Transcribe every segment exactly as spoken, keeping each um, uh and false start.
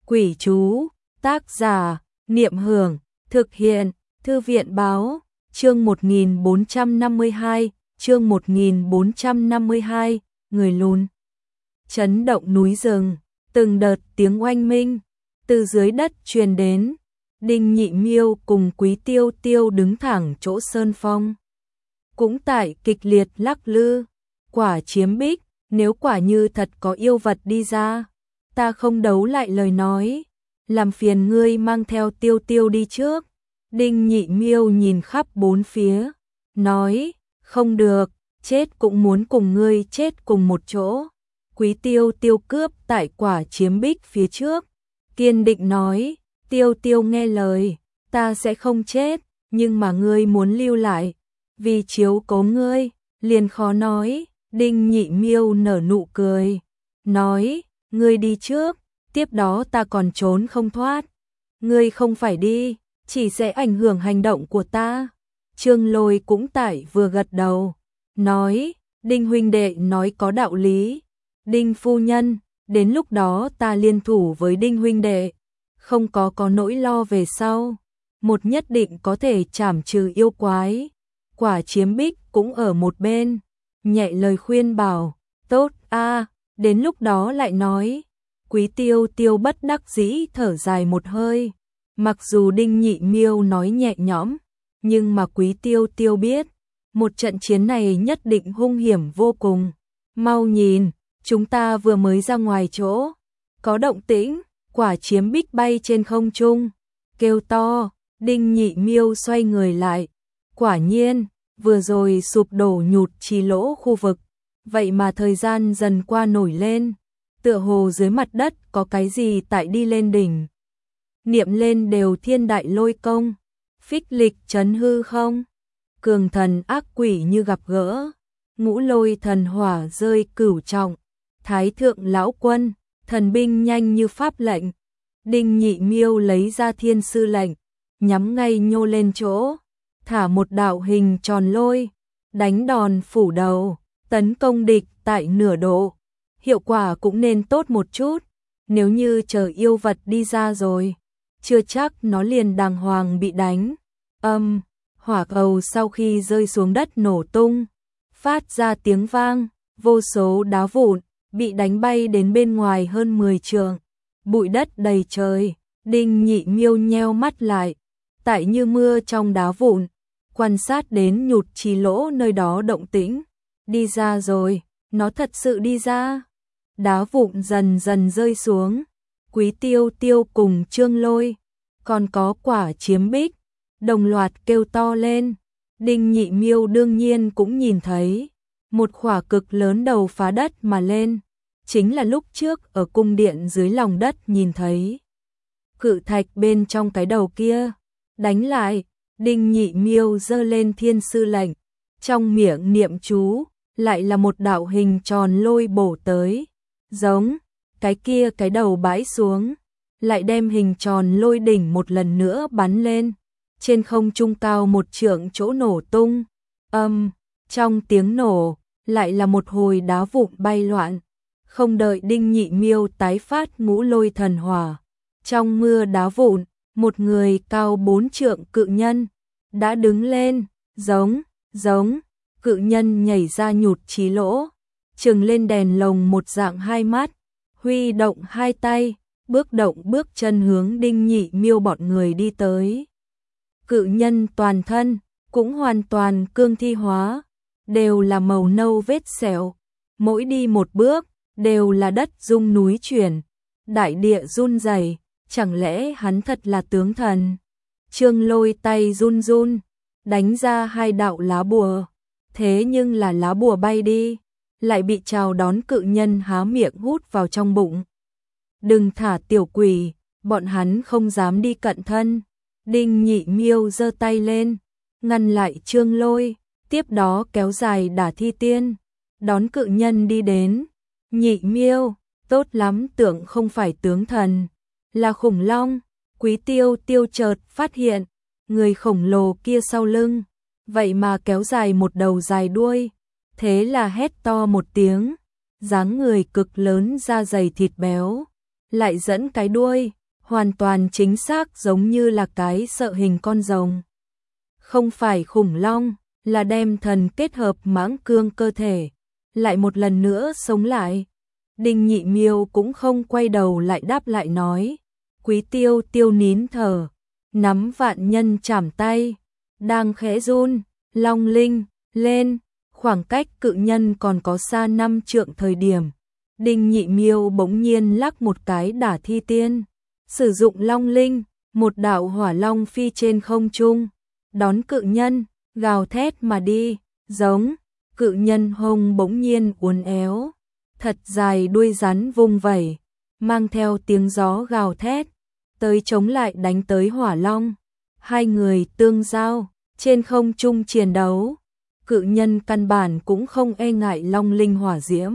Quỷ chú, tác giả, Niệm Hưởng, thực hiện, Thư viện báo, chương một nghìn bốn trăm năm mươi hai, chương một nghìn bốn trăm năm mươi hai, người lùn. Chấn động núi rừng, từng đợt tiếng oanh minh, từ dưới đất truyền đến, Đinh Nhị Miêu cùng Quý Tiêu Tiêu đứng thẳng chỗ sơn phong. Cũng tại kịch liệt lắc lư, quả chiếm bích, nếu quả như thật có yêu vật đi ra, ta không đấu lại lời nói, làm phiền ngươi mang theo Tiêu Tiêu đi trước. Đinh Nhị Miêu nhìn khắp bốn phía, nói, không được, chết cũng muốn cùng ngươi chết cùng một chỗ. Quý Tiêu Tiêu cướp tại quả chiếm bích phía trước, kiên định nói, Tiêu Tiêu nghe lời, ta sẽ không chết, nhưng mà ngươi muốn lưu lại, vì chiếu cố ngươi, liền khó nói. Đinh Nhị Miêu nở nụ cười, nói, ngươi đi trước, tiếp đó ta còn trốn không thoát. Ngươi không phải đi, chỉ sẽ ảnh hưởng hành động của ta. Trương Lôi cũng tại vừa gật đầu, nói, Đinh huynh đệ nói có đạo lý. Đinh phu nhân, đến lúc đó ta liên thủ với Đinh huynh đệ, không có có nỗi lo về sau, một nhất định có thể trảm trừ yêu quái. Quả chiếm bích cũng ở một bên, nhẹ lời khuyên bảo, tốt a, đến lúc đó lại nói. Quý Tiêu Tiêu bất đắc dĩ thở dài một hơi, mặc dù Đinh Nhị Miêu nói nhẹ nhõm, nhưng mà Quý Tiêu Tiêu biết, một trận chiến này nhất định hung hiểm vô cùng. Mau nhìn, chúng ta vừa mới ra ngoài chỗ, có động tĩnh, quả chiếm bích bay trên không trung, kêu to. Đinh Nhị Miêu xoay người lại, quả nhiên, vừa rồi sụp đổ nhụt chi lỗ khu vực, vậy mà thời gian dần qua nổi lên, tựa hồ dưới mặt đất có cái gì tại đi lên đỉnh. Niệm lên đều thiên đại lôi công, phích lịch chấn hư không, cường thần ác quỷ như gặp gỡ, ngũ lôi thần hỏa rơi cửu trọng, thái thượng lão quân, thần binh nhanh như pháp lệnh. Đinh Nhị Miêu lấy ra thiên sư lệnh, nhắm ngay nhô lên chỗ, thả một đạo hình tròn lôi, đánh đòn phủ đầu, tấn công địch tại nửa độ. Hiệu quả cũng nên tốt một chút, nếu như chờ yêu vật đi ra rồi, chưa chắc nó liền đàng hoàng bị đánh. Âm, hỏa cầu sau khi rơi xuống đất nổ tung, phát ra tiếng vang, vô số đá vụn bị đánh bay đến bên ngoài hơn mười trượng, bụi đất đầy trời. Đinh Nhị Miêu nheo mắt lại, tại như mưa trong đá vụn, quan sát đến nhụt chi lỗ nơi đó động tĩnh. Đi ra rồi, nó thật sự đi ra. Đá vụn dần dần rơi xuống, Quý Tiêu Tiêu cùng Trương Lôi, còn có quả chiếm bích, đồng loạt kêu to lên. Đinh Nhị Miêu đương nhiên cũng nhìn thấy, một khỏa cực lớn đầu phá đất mà lên, chính là lúc trước ở cung điện dưới lòng đất nhìn thấy. Cự thạch bên trong cái đầu kia, đánh lại. Đinh Nhị Miêu giơ lên thiên sư lệnh, trong miệng niệm chú, lại là một đạo hình tròn lôi bổ tới, giống, cái kia cái đầu bãi xuống, lại đem hình tròn lôi đỉnh một lần nữa bắn lên, trên không trung cao một trượng chỗ nổ tung. Âm, trong tiếng nổ, lại là một hồi đá vụn bay loạn, không đợi Đinh Nhị Miêu tái phát ngũ lôi thần hỏa, trong mưa đá vụn, một người cao bốn trượng cự nhân đã đứng lên, giống, giống, cự nhân nhảy ra nhụt chí lỗ, trừng lên đèn lồng một dạng hai mắt, huy động hai tay, bước động bước chân hướng Đinh Nhị Miêu bọn người đi tới. Cự nhân toàn thân cũng hoàn toàn cương thi hóa, đều là màu nâu vết sẹo, mỗi đi một bước đều là đất rung núi chuyển, đại địa run rẩy. Chẳng lẽ hắn thật là tướng thần? Trương Lôi tay run run, đánh ra hai đạo lá bùa, thế nhưng là lá bùa bay đi, lại bị chào đón cự nhân há miệng hút vào trong bụng. Đừng thả tiểu quỷ, bọn hắn không dám đi cận thân. Đinh Nhị Miêu giơ tay lên, ngăn lại Trương Lôi, tiếp đó kéo dài đả thi tiên, đón cự nhân đi đến. Nhị Miêu, tốt lắm, tưởng không phải tướng thần, là khủng long. Quý Tiêu Tiêu chợt phát hiện, người khổng lồ kia sau lưng, vậy mà kéo dài một đầu dài đuôi, thế là hét to một tiếng, dáng người cực lớn da dày thịt béo, lại dẫn cái đuôi, hoàn toàn chính xác giống như là cái sợ hình con rồng. Không phải khủng long, là đem thần kết hợp mãng cương cơ thể, lại một lần nữa sống lại. Đinh Nhị Miêu cũng không quay đầu lại đáp lại nói, Quý Tiêu Tiêu nín thở, nắm vạn nhân chảm tay, đang khẽ run, long linh, lên, khoảng cách cự nhân còn có xa năm trượng thời điểm. Đinh Nhị Miêu bỗng nhiên lắc một cái đả thi tiên, sử dụng long linh, một đạo hỏa long phi trên không trung, đón cự nhân, gào thét mà đi, giống, cự nhân hông bỗng nhiên uốn éo, thật dài đuôi rắn vung vẩy, mang theo tiếng gió gào thét, tới chống lại đánh tới hỏa long. Hai người tương giao, trên không trung chiến đấu, cự nhân căn bản cũng không e ngại long linh hỏa diễm.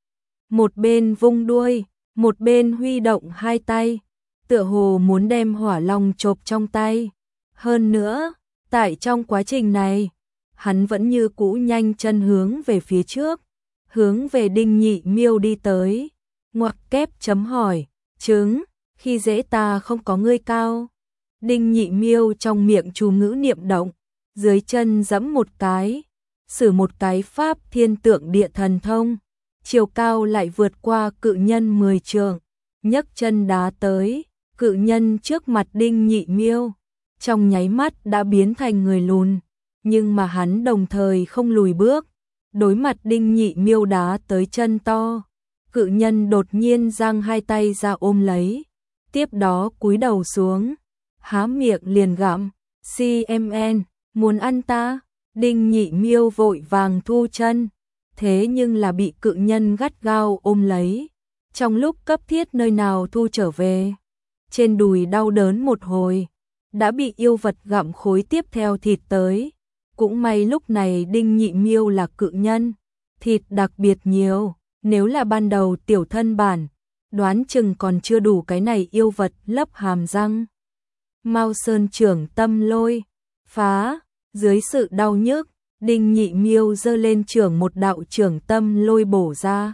Một bên vung đuôi, một bên huy động hai tay, tựa hồ muốn đem hỏa long chộp trong tay. Hơn nữa, tại trong quá trình này, hắn vẫn như cũ nhanh chân hướng về phía trước, hướng về Đinh Nhị Miêu đi tới. Ngoặc kép chấm hỏi, chứng, khi dễ ta không có ngươi cao. Đinh Nhị Miêu trong miệng chú ngữ niệm động, dưới chân giẫm một cái, sử một cái pháp thiên tượng địa thần thông, chiều cao lại vượt qua cự nhân mười trượng, nhấc chân đá tới, cự nhân trước mặt Đinh Nhị Miêu, trong nháy mắt đã biến thành người lùn, nhưng mà hắn đồng thời không lùi bước, đối mặt Đinh Nhị Miêu đá tới chân to, cự nhân đột nhiên giang hai tay ra ôm lấy, tiếp đó cúi đầu xuống, há miệng liền gặm, xê em en, muốn ăn ta. Đinh Nhị Miêu vội vàng thu chân, thế nhưng là bị cự nhân gắt gao ôm lấy, trong lúc cấp thiết nơi nào thu trở về, trên đùi đau đớn một hồi, đã bị yêu vật gặm khối tiếp theo thịt tới. Cũng may lúc này Đinh Nhị Miêu là cự nhân, thịt đặc biệt nhiều, nếu là ban đầu tiểu thân bản, đoán chừng còn chưa đủ cái này yêu vật lấp hàm răng. Mao Sơn trưởng tâm lôi, phá, dưới sự đau nhức, Đinh Nhị Miêu giơ lên trưởng một đạo trưởng tâm lôi bổ ra.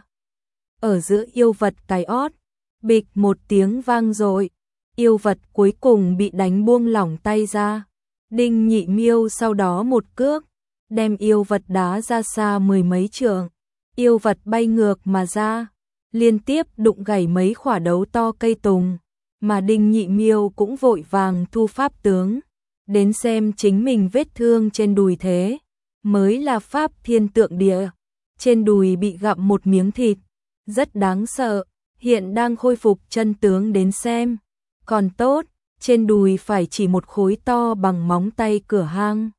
Ở giữa yêu vật cái ót, bịch một tiếng vang dội, yêu vật cuối cùng bị đánh buông lỏng tay ra. Đinh Nhị Miêu sau đó một cước, đem yêu vật đá ra xa mười mấy trượng, yêu vật bay ngược mà ra, liên tiếp đụng gãy mấy khỏa đấu to cây tùng, mà Đinh Nhị Miêu cũng vội vàng thu pháp tướng, đến xem chính mình vết thương trên đùi thế, mới là pháp thiên tượng địa, trên đùi bị gặm một miếng thịt, rất đáng sợ, hiện đang khôi phục chân tướng đến xem, còn tốt. Trên đùi phải chỉ một khối to bằng móng tay cửa hang.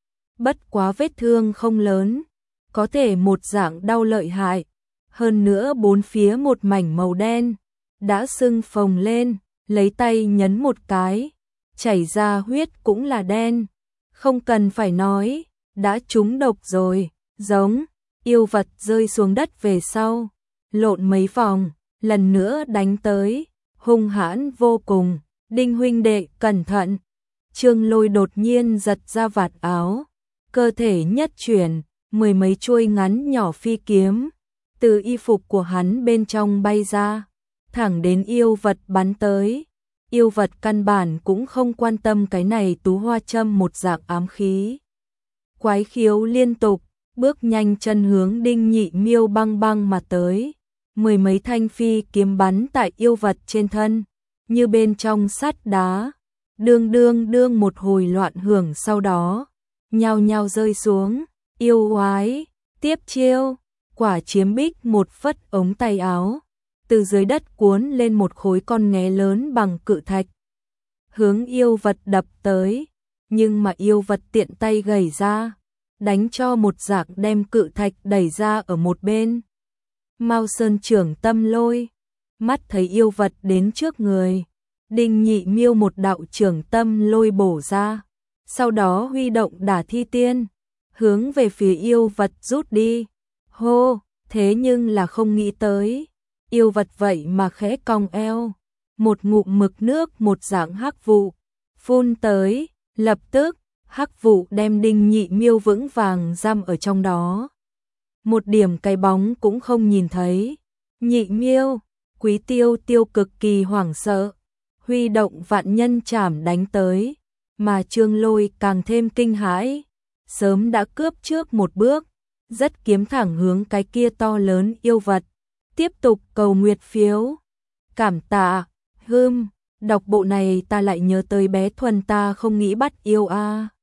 Bất quá vết thương không lớn, có thể một dạng đau lợi hại. Hơn nữa bốn phía một mảnh màu đen, đã sưng phồng lên, lấy tay nhấn một cái, chảy ra huyết cũng là đen. Không cần phải nói, đã trúng độc rồi, giống, yêu vật rơi xuống đất về sau, lộn mấy vòng, lần nữa đánh tới, hung hãn vô cùng. Đinh huynh đệ, cẩn thận. Trương Lôi đột nhiên giật ra vạt áo, cơ thể nhất chuyển, mười mấy chuôi ngắn nhỏ phi kiếm, từ y phục của hắn bên trong bay ra, thẳng đến yêu vật bắn tới. Yêu vật căn bản cũng không quan tâm cái này tú hoa châm một dạng ám khí. Quái khiếu liên tục, bước nhanh chân hướng Đinh Nhị Miêu băng băng mà tới, mười mấy thanh phi kiếm bắn tại yêu vật trên thân, như bên trong sắt đá, đương đương đương một hồi loạn hưởng sau đó, nhao nhao rơi xuống, yêu oái, tiếp chiêu, quả chiếm bích một phất ống tay áo, từ dưới đất cuốn lên một khối con nghé lớn bằng cự thạch, hướng yêu vật đập tới, nhưng mà yêu vật tiện tay gẩy ra, đánh cho một dạng đem cự thạch đẩy ra ở một bên. Mao Sơn trưởng tâm lôi, mắt thấy yêu vật đến trước người, Đinh Nhị Miêu một đạo trưởng tâm lôi bổ ra, sau đó huy động đả thi tiên, hướng về phía yêu vật rút đi. Hô, thế nhưng là không nghĩ tới, yêu vật vậy mà khẽ cong eo, một ngụm mực nước một dạng hắc vụ phun tới, lập tức hắc vụ đem Đinh Nhị Miêu vững vàng giam ở trong đó, một điểm cái bóng cũng không nhìn thấy. Nhị Miêu, Quý Tiêu Tiêu cực kỳ hoảng sợ, huy động vạn nhân trảm đánh tới, mà Trương Lôi càng thêm kinh hãi, sớm đã cướp trước một bước, rất kiếm thẳng hướng cái kia to lớn yêu vật, tiếp tục cầu nguyệt phiếu. Cảm tạ, hưm, đọc bộ này ta lại nhớ tới bé Thuần ta không nghĩ bắt yêu a.